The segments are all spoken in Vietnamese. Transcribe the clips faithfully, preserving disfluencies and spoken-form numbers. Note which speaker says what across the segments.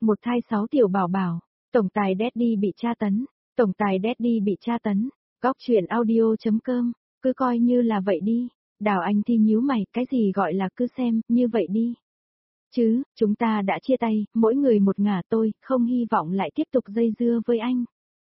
Speaker 1: một thai sáu tiểu bảo bảo, tổng tài Daddy bị tra tấn, tổng tài Daddy bị tra tấn, góc chuyện audio.com, cứ coi như là vậy đi. Đào Anh Thi nhíu mày, cái gì gọi là cứ xem, như vậy đi. Chứ, chúng ta đã chia tay, mỗi người một ngả, tôi không hy vọng lại tiếp tục dây dưa với anh.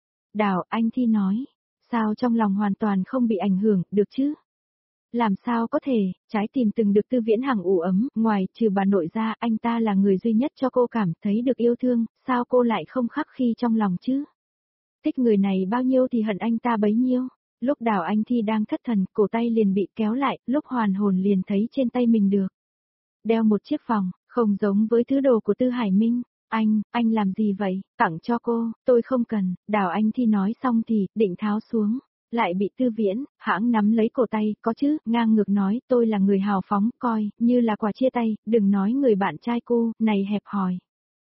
Speaker 1: Đào Anh Thi nói, sao trong lòng hoàn toàn không bị ảnh hưởng, được chứ? Làm sao có thể, trái tim từng được Tư Viễn Hằng ủ ấm, ngoài trừ bà nội ra, anh ta là người duy nhất cho cô cảm thấy được yêu thương, sao cô lại không khắc khi trong lòng chứ? Thích người này bao nhiêu thì hận anh ta bấy nhiêu. Lúc Đào Anh Thi đang thất thần, cổ tay liền bị kéo lại, lúc hoàn hồn liền thấy trên tay mình được đeo một chiếc vòng, không giống với thứ đồ của Tư Hải Minh. Anh, anh làm gì vậy, tặng cho cô, tôi không cần. Đào Anh Thi nói xong thì, định tháo xuống, lại bị Tư Viễn Hãng nắm lấy cổ tay, có chứ, ngang ngược nói, tôi là người hào phóng, coi, như là quà chia tay, đừng nói người bạn trai cô, này hẹp hòi.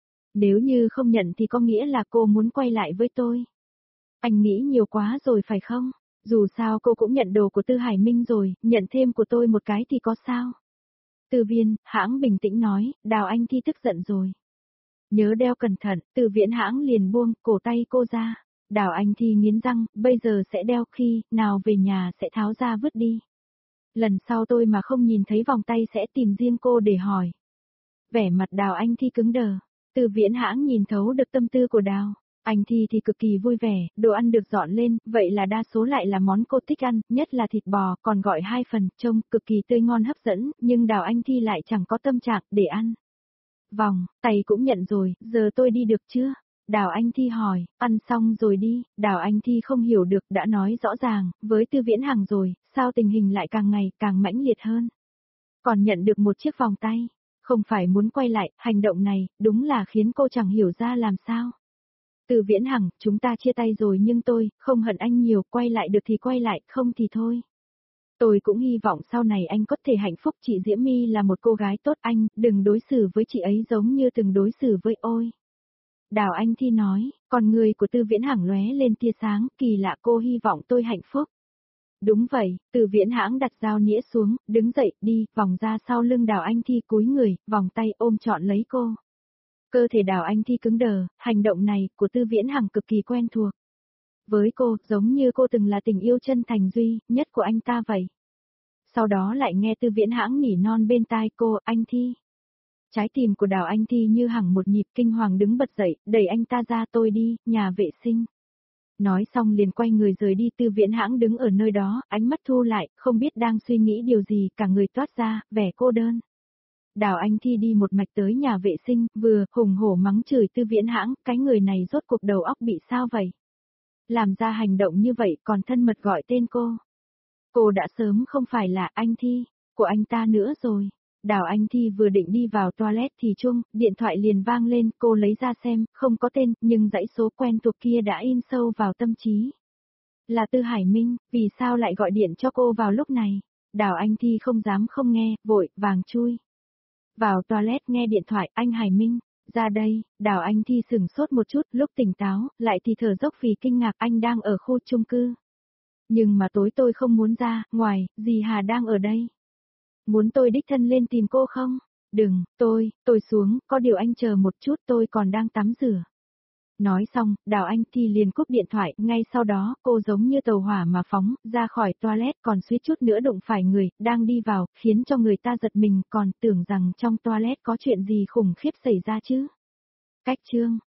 Speaker 1: Nếu như không nhận thì có nghĩa là cô muốn quay lại với tôi. Anh nghĩ nhiều quá rồi phải không? Dù sao cô cũng nhận đồ của Tư Hải Minh rồi, nhận thêm của tôi một cái thì có sao? Tư Viên Hãng bình tĩnh nói, Đào Anh Thi tức giận rồi. Nhớ đeo cẩn thận, Tư Viễn Hãng liền buông cổ tay cô ra. Đào Anh Thi nghiến răng, bây giờ sẽ đeo, khi nào về nhà sẽ tháo ra vứt đi. Lần sau tôi mà không nhìn thấy vòng tay sẽ tìm riêng cô để hỏi. Vẻ mặt Đào Anh Thi cứng đờ. Tư Viễn Hãng nhìn thấu được tâm tư của Đào Anh Thi thì cực kỳ vui vẻ, đồ ăn được dọn lên, vậy là đa số lại là món cô thích ăn, nhất là thịt bò, còn gọi hai phần, trông cực kỳ tươi ngon hấp dẫn, nhưng Đào Anh Thi lại chẳng có tâm trạng để ăn. Vòng, tay cũng nhận rồi, giờ tôi đi được chưa? Đào Anh Thi hỏi, ăn xong rồi đi. Đào Anh Thi không hiểu được, đã nói rõ ràng, với Tư Viễn Hằng rồi, sao tình hình lại càng ngày càng mãnh liệt hơn. Còn nhận được một chiếc vòng tay, không phải muốn quay lại, hành động này, đúng là khiến cô chẳng hiểu ra làm sao. Tư Viễn Hằng, chúng ta chia tay rồi nhưng tôi, không hận anh nhiều, quay lại được thì quay lại, không thì thôi. Tôi cũng hy vọng sau này anh có thể hạnh phúc, chị Diễm My là một cô gái tốt, anh, đừng đối xử với chị ấy giống như từng đối xử với ôi. Đào Anh Thi nói, còn người của Tư Viễn Hằng lóe lên tia sáng, kỳ lạ, cô hy vọng tôi hạnh phúc. Đúng vậy, Tư Viễn Hãng đặt dao nĩa xuống, đứng dậy, đi, vòng ra sau lưng Đào Anh Thi cúi người, vòng tay ôm trọn lấy cô. Cơ thể Đào Anh Thi cứng đờ, hành động này của Tư Viễn Hằng cực kỳ quen thuộc. Với cô, giống như cô từng là tình yêu chân thành duy nhất của anh ta vậy. Sau đó lại nghe Tư Viễn Hãng nỉ non bên tai cô, Anh Thi. Trái tim của Đào Anh Thi như hằng một nhịp, kinh hoàng đứng bật dậy, đẩy anh ta ra, tôi đi, nhà vệ sinh. Nói xong liền quay người rời đi. Tư Viễn Hãng đứng ở nơi đó, ánh mắt thu lại, không biết đang suy nghĩ điều gì, cả người toát ra, vẻ cô đơn. Đào Anh Thi đi một mạch tới nhà vệ sinh, vừa hùng hổ mắng chửi Tư Viễn Hãng, cái người này rốt cuộc đầu óc bị sao vậy? Làm ra hành động như vậy còn thân mật gọi tên cô. Cô đã sớm không phải là Anh Thi của anh ta nữa rồi. Đào Anh Thi vừa định đi vào toilet thì chuông điện thoại liền vang lên, cô lấy ra xem, không có tên, nhưng dãy số quen thuộc kia đã in sâu vào tâm trí. Là Tư Hải Minh, vì sao lại gọi điện cho cô vào lúc này? Đào Anh Thi không dám không nghe, vội vàng chui vào toilet nghe điện thoại, anh Hải Minh, ra đây. Đào Anh Thi sửng sốt một chút, lúc tỉnh táo, lại thì thở dốc vì kinh ngạc, anh đang ở khu chung cư. Nhưng mà tối tôi không muốn ra, ngoài, dì Hà đang ở đây. Muốn tôi đích thân lên tìm cô không? Đừng, tôi, tôi xuống, có điều anh chờ một chút, tôi còn đang tắm rửa. Nói xong, Đào Anh Thi liền cúp điện thoại, ngay sau đó, cô giống như tàu hỏa mà phóng, ra khỏi toilet, còn suýt chút nữa đụng phải người, đang đi vào, khiến cho người ta giật mình, còn tưởng rằng trong toilet có chuyện gì khủng khiếp xảy ra chứ. Cách chương